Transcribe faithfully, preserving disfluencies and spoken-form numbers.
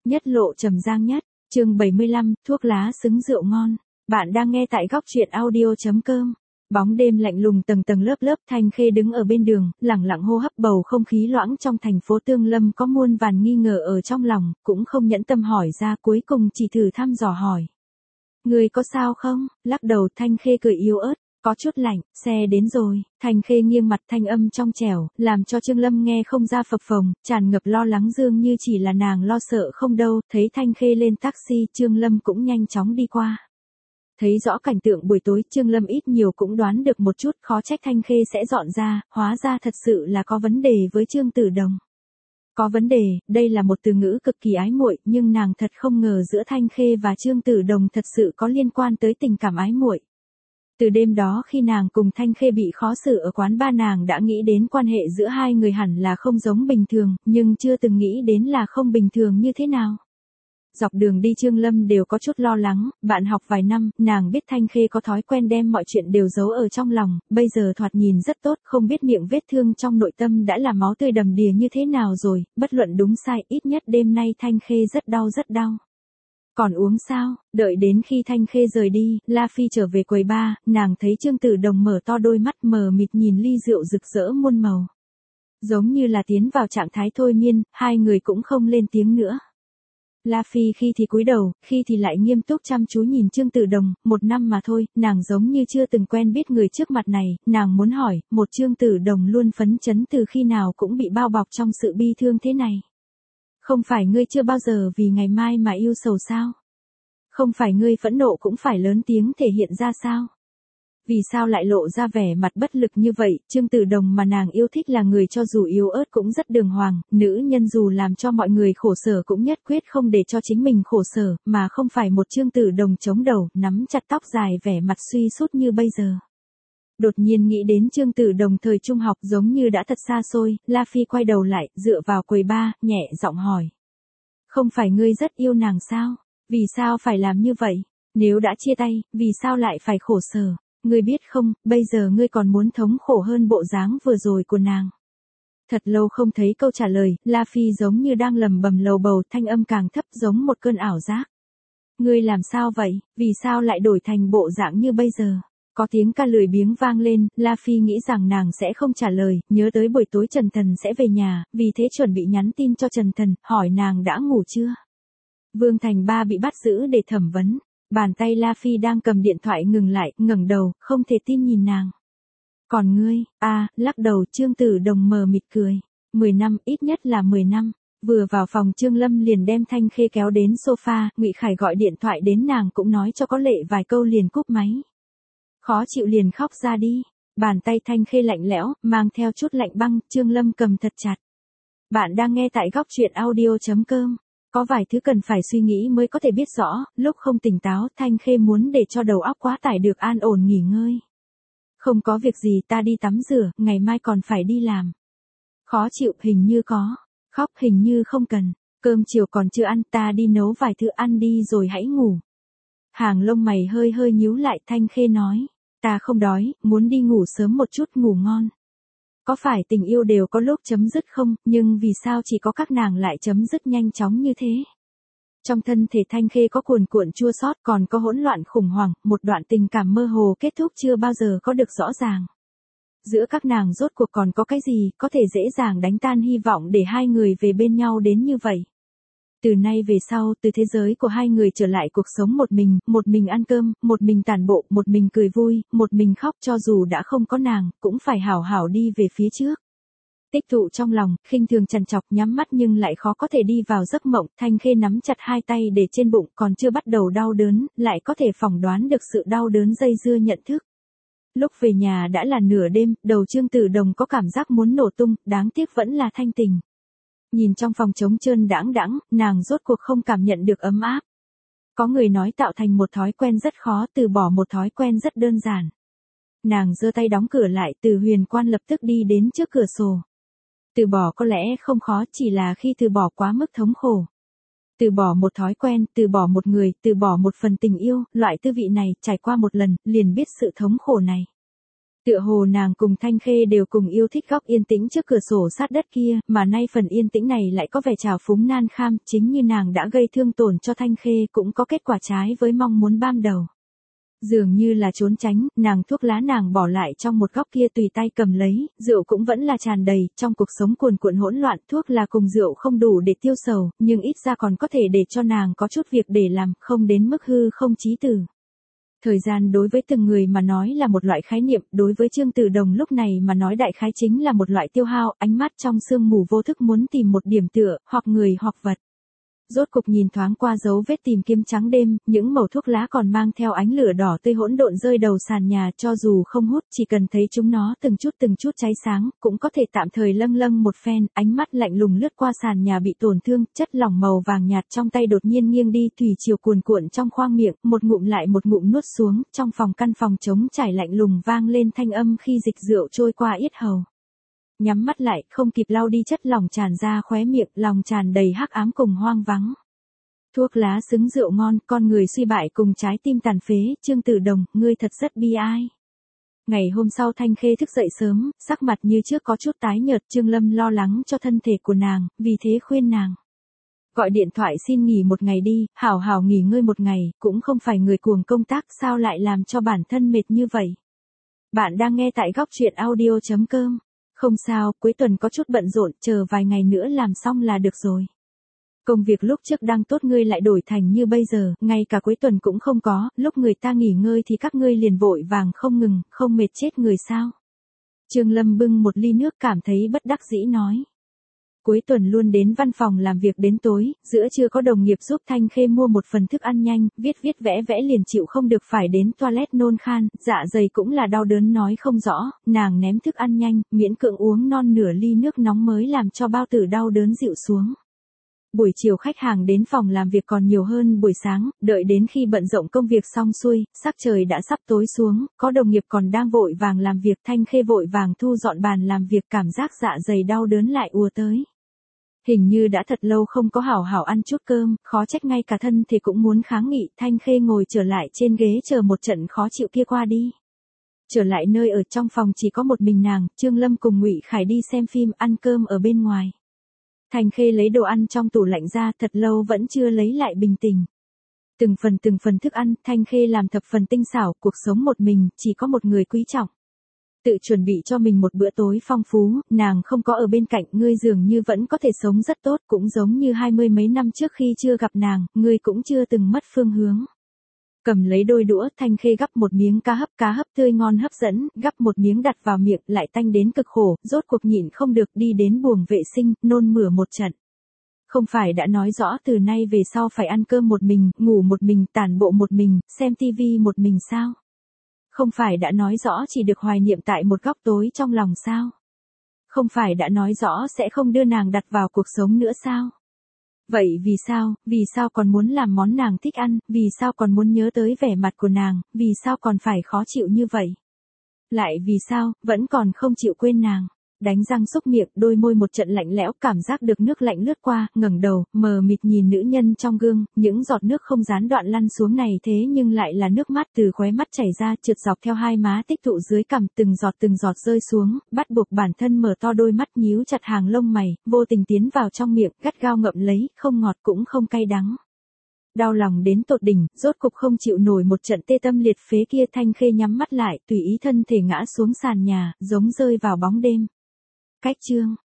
Nhất lộ trầm giang nhất, chương bảy mươi lăm, thuốc lá xứng rượu ngon. Bạn đang nghe tại góc truyện audio chấm com. Bóng đêm lạnh lùng tầng tầng lớp lớp, Thanh Khê đứng ở bên đường, lẳng lặng hô hấp bầu không khí loãng trong thành phố Tương Lâm, có muôn vàn nghi ngờ ở trong lòng, cũng không nhẫn tâm hỏi ra, cuối cùng chỉ thử thăm dò hỏi. Người có sao không? Lắc đầu, Thanh Khê cười yếu ớt. Có chút lạnh, xe đến rồi. Thanh Khê nghiêng mặt, thanh âm trong trẻo, làm cho Trương Lâm nghe không ra phập phồng, tràn ngập lo lắng, dường như chỉ là nàng lo sợ không đâu. Thấy Thanh Khê lên taxi, Trương Lâm cũng nhanh chóng đi qua. Thấy rõ cảnh tượng buổi tối, Trương Lâm ít nhiều cũng đoán được một chút, khó trách Thanh Khê sẽ dọn ra, hóa ra thật sự là có vấn đề với Trương Tử Đồng. Có vấn đề, đây là một từ ngữ cực kỳ ái muội, nhưng nàng thật không ngờ giữa Thanh Khê và Trương Tử Đồng thật sự có liên quan tới tình cảm ái muội. Từ đêm đó khi nàng cùng Thanh Khê bị khó xử ở quán bar, nàng đã nghĩ đến quan hệ giữa hai người hẳn là không giống bình thường, nhưng chưa từng nghĩ đến là không bình thường như thế nào. Dọc đường đi Trương Lâm đều có chút lo lắng, bạn học vài năm, nàng biết Thanh Khê có thói quen đem mọi chuyện đều giấu ở trong lòng, bây giờ thoạt nhìn rất tốt, không biết miệng vết thương trong nội tâm đã là máu tươi đầm đìa như thế nào rồi, bất luận đúng sai, ít nhất đêm nay Thanh Khê rất đau rất đau. Còn uống sao? Đợi đến khi Thanh Khê rời đi, La Phi trở về quầy bar, nàng thấy Trương Tử Đồng mở to đôi mắt mờ mịt nhìn ly rượu rực rỡ muôn màu. Giống như là tiến vào trạng thái thôi miên, hai người cũng không lên tiếng nữa. La Phi khi thì cúi đầu, khi thì lại nghiêm túc chăm chú nhìn Trương Tử Đồng, một năm mà thôi, nàng giống như chưa từng quen biết người trước mặt này, nàng muốn hỏi, một Trương Tử Đồng luôn phấn chấn từ khi nào cũng bị bao bọc trong sự bi thương thế này. Không phải ngươi chưa bao giờ vì ngày mai mà yêu sầu sao? Không phải ngươi phẫn nộ cũng phải lớn tiếng thể hiện ra sao? Vì sao lại lộ ra vẻ mặt bất lực như vậy? Trương Tử Đồng mà nàng yêu thích là người cho dù yếu ớt cũng rất đường hoàng, nữ nhân dù làm cho mọi người khổ sở cũng nhất quyết không để cho chính mình khổ sở, mà không phải một Trương Tử Đồng chống đầu, nắm chặt tóc dài vẻ mặt suy sút như bây giờ. Đột nhiên nghĩ đến Trương Tử Đồng thời trung học giống như đã thật xa xôi, La Phi quay đầu lại, dựa vào quầy bar, nhẹ giọng hỏi. Không phải ngươi rất yêu nàng sao? Vì sao phải làm như vậy? Nếu đã chia tay, vì sao lại phải khổ sở? Ngươi biết không, bây giờ ngươi còn muốn thống khổ hơn bộ dáng vừa rồi của nàng. Thật lâu không thấy câu trả lời, La Phi giống như đang lầm bầm lầu bầu, thanh âm càng thấp giống một cơn ảo giác. Ngươi làm sao vậy? Vì sao lại đổi thành bộ dạng như bây giờ? Có tiếng ca lười biếng vang lên, La Phi nghĩ rằng nàng sẽ không trả lời, nhớ tới buổi tối Trần Thần sẽ về nhà, vì thế chuẩn bị nhắn tin cho Trần Thần, hỏi nàng đã ngủ chưa. Vương Thành Ba bị bắt giữ để thẩm vấn. Bàn tay La Phi đang cầm điện thoại ngừng lại, ngẩng đầu, không thể tin nhìn nàng. Còn ngươi, a, lắc đầu. Trương Tử Đồng mờ mịt cười. Mười năm, ít nhất là mười năm. Vừa vào phòng Trương Lâm liền đem Thanh Khê kéo đến sofa, Ngụy Khải gọi điện thoại đến, nàng cũng nói cho có lệ vài câu liền cúp máy. Khó chịu liền khóc ra đi. Bàn tay Thanh Khê lạnh lẽo, mang theo chút lạnh băng, Trương Lâm cầm thật chặt. Bạn đang nghe tại góc truyện audio chấm com. Có vài thứ cần phải suy nghĩ mới có thể biết rõ, lúc không tỉnh táo, Thanh Khê muốn để cho đầu óc quá tải được an ổn nghỉ ngơi. Không có việc gì, ta đi tắm rửa, ngày mai còn phải đi làm. Khó chịu, hình như có. Khóc, hình như không cần. Cơm chiều còn chưa ăn, ta đi nấu vài thứ ăn đi rồi hãy ngủ. Hàng lông mày hơi hơi nhíu lại, Thanh Khê nói. Ta không đói, muốn đi ngủ sớm một chút, ngủ ngon. Có phải tình yêu đều có lúc chấm dứt không, nhưng vì sao chỉ có các nàng lại chấm dứt nhanh chóng như thế? Trong thân thể Thanh Khê có cuồn cuộn chua xót, còn có hỗn loạn khủng hoảng, một đoạn tình cảm mơ hồ kết thúc chưa bao giờ có được rõ ràng. Giữa các nàng rốt cuộc còn có cái gì có thể dễ dàng đánh tan hy vọng để hai người về bên nhau đến như vậy? Từ nay về sau, từ thế giới của hai người trở lại cuộc sống một mình, một mình ăn cơm, một mình tản bộ, một mình cười vui, một mình khóc, cho dù đã không có nàng, cũng phải hảo hảo đi về phía trước. Tích tụ trong lòng, khinh thường trằn trọc, nhắm mắt nhưng lại khó có thể đi vào giấc mộng, Thanh Khê nắm chặt hai tay để trên bụng, còn chưa bắt đầu đau đớn, lại có thể phỏng đoán được sự đau đớn dây dưa nhận thức. Lúc về nhà đã là nửa đêm, đầu Trương Tử Đồng có cảm giác muốn nổ tung, đáng tiếc vẫn là thanh tình. Nhìn trong phòng trống trơn đãng đãng, nàng rốt cuộc không cảm nhận được ấm áp. Có người nói tạo thành một thói quen rất khó, từ bỏ một thói quen rất đơn giản. Nàng giơ tay đóng cửa lại, Từ Huyền Quan lập tức đi đến trước cửa sổ. Từ bỏ có lẽ không khó, chỉ là khi từ bỏ quá mức thống khổ. Từ bỏ một thói quen, từ bỏ một người, từ bỏ một phần tình yêu, loại tư vị này, trải qua một lần, liền biết sự thống khổ này. Tựa hồ nàng cùng Thanh Khê đều cùng yêu thích góc yên tĩnh trước cửa sổ sát đất kia, mà nay phần yên tĩnh này lại có vẻ trào phúng nan kham, chính như nàng đã gây thương tổn cho Thanh Khê cũng có kết quả trái với mong muốn ban đầu. Dường như là trốn tránh, nàng thuốc lá nàng bỏ lại trong một góc kia tùy tay cầm lấy, rượu cũng vẫn là tràn đầy, trong cuộc sống cuồn cuộn hỗn loạn, thuốc là cùng rượu không đủ để tiêu sầu, nhưng ít ra còn có thể để cho nàng có chút việc để làm, không đến mức hư không chí tử. Thời gian đối với từng người mà nói là một loại khái niệm, đối với Trương Tử Đồng lúc này mà nói đại khái chính là một loại tiêu hao, ánh mắt trong sương mù vô thức muốn tìm một điểm tựa, hoặc người hoặc vật. Rốt cục nhìn thoáng qua dấu vết tìm kiếm trắng đêm, những mẩu thuốc lá còn mang theo ánh lửa đỏ tươi hỗn độn rơi đầu sàn nhà, cho dù không hút, chỉ cần thấy chúng nó từng chút từng chút cháy sáng, cũng có thể tạm thời lâng lâng một phen, ánh mắt lạnh lùng lướt qua sàn nhà bị tổn thương, chất lỏng màu vàng nhạt trong tay đột nhiên nghiêng đi, thủy chiều cuồn cuộn trong khoang miệng, một ngụm lại một ngụm nuốt xuống, trong phòng căn phòng trống trải lạnh lùng vang lên thanh âm khi dịch rượu trôi qua yết hầu. Nhắm mắt lại, không kịp lau đi chất lỏng tràn ra khóe miệng, lòng tràn đầy hắc ám cùng hoang vắng. Thuốc lá xứng rượu ngon, con người suy bại cùng trái tim tàn phế, Trương Tử Đồng, ngươi thật rất bi ai. Ngày hôm sau Thanh Khê thức dậy sớm, sắc mặt như trước có chút tái nhợt, Trương Lâm lo lắng cho thân thể của nàng, vì thế khuyên nàng. Gọi điện thoại xin nghỉ một ngày đi, hảo hảo nghỉ ngơi một ngày, cũng không phải người cuồng công tác, sao lại làm cho bản thân mệt như vậy. Bạn đang nghe tại góc truyện audio chấm com. Không sao, cuối tuần có chút bận rộn, chờ vài ngày nữa làm xong là được rồi. Công việc lúc trước đang tốt ngươi lại đổi thành như bây giờ, ngay cả cuối tuần cũng không có, lúc người ta nghỉ ngơi thì các ngươi liền vội vàng không ngừng, không mệt chết người sao. Trương Lâm bưng một ly nước cảm thấy bất đắc dĩ nói. Cuối tuần luôn đến văn phòng làm việc đến tối, giữa trưa có đồng nghiệp giúp Thanh Khê mua một phần thức ăn nhanh, viết viết vẽ vẽ liền chịu không được phải đến toilet nôn khan, dạ dày cũng là đau đớn nói không rõ, nàng ném thức ăn nhanh, miễn cưỡng uống non nửa ly nước nóng mới làm cho bao tử đau đớn dịu xuống. Buổi chiều khách hàng đến phòng làm việc còn nhiều hơn buổi sáng, đợi đến khi bận rộn công việc xong xuôi, sắc trời đã sắp tối xuống, có đồng nghiệp còn đang vội vàng làm việc, Thanh Khê vội vàng thu dọn bàn làm việc, cảm giác dạ dày đau đớn lại ùa tới. Hình như đã thật lâu không có hảo hảo ăn chút cơm, khó trách ngay cả thân thì cũng muốn kháng nghị, Thanh Khê ngồi trở lại trên ghế chờ một trận khó chịu kia qua đi. Trở lại nơi ở trong phòng chỉ có một mình nàng, Trương Lâm cùng Ngụy Khải đi xem phim, ăn cơm ở bên ngoài. Thanh Khê lấy đồ ăn trong tủ lạnh ra, thật lâu vẫn chưa lấy lại bình tĩnh. Từng phần từng phần thức ăn, Thanh Khê làm thập phần tinh xảo, cuộc sống một mình, chỉ có một người quý trọng. Tự chuẩn bị cho mình một bữa tối phong phú, nàng không có ở bên cạnh, ngươi dường như vẫn có thể sống rất tốt, cũng giống như hai mươi mấy năm trước khi chưa gặp nàng, ngươi cũng chưa từng mất phương hướng. Cầm lấy đôi đũa, Thanh Khê gắp một miếng cá hấp, cá hấp tươi ngon hấp dẫn, gắp một miếng đặt vào miệng, lại tanh đến cực khổ, rốt cuộc nhịn không được đi đến buồng vệ sinh, nôn mửa một trận. Không phải đã nói rõ từ nay về sau phải ăn cơm một mình, ngủ một mình, tản bộ một mình, xem tivi một mình sao? Không phải đã nói rõ chỉ được hoài niệm tại một góc tối trong lòng sao? Không phải đã nói rõ sẽ không đưa nàng đặt vào cuộc sống nữa sao? Vậy vì sao, vì sao còn muốn làm món nàng thích ăn, vì sao còn muốn nhớ tới vẻ mặt của nàng, vì sao còn phải khó chịu như vậy? Lại vì sao, vẫn còn không chịu quên nàng? Đánh răng xúc miệng, đôi môi một trận lạnh lẽo, cảm giác được nước lạnh lướt qua, ngẩng đầu, mờ mịt nhìn nữ nhân trong gương, những giọt nước không gián đoạn lăn xuống này thế nhưng lại là nước mắt từ khóe mắt chảy ra, trượt dọc theo hai má tích tụ dưới cằm, từng giọt từng giọt rơi xuống, bắt buộc bản thân mở to đôi mắt nhíu chặt hàng lông mày, vô tình tiến vào trong miệng, gắt gao ngậm lấy, không ngọt cũng không cay đắng. Đau lòng đến tột đỉnh, rốt cục không chịu nổi một trận tê tâm liệt phế kia, Thanh Khê nhắm mắt lại, tùy ý thân thể ngã xuống sàn nhà, giống rơi vào bóng đêm. Cách chương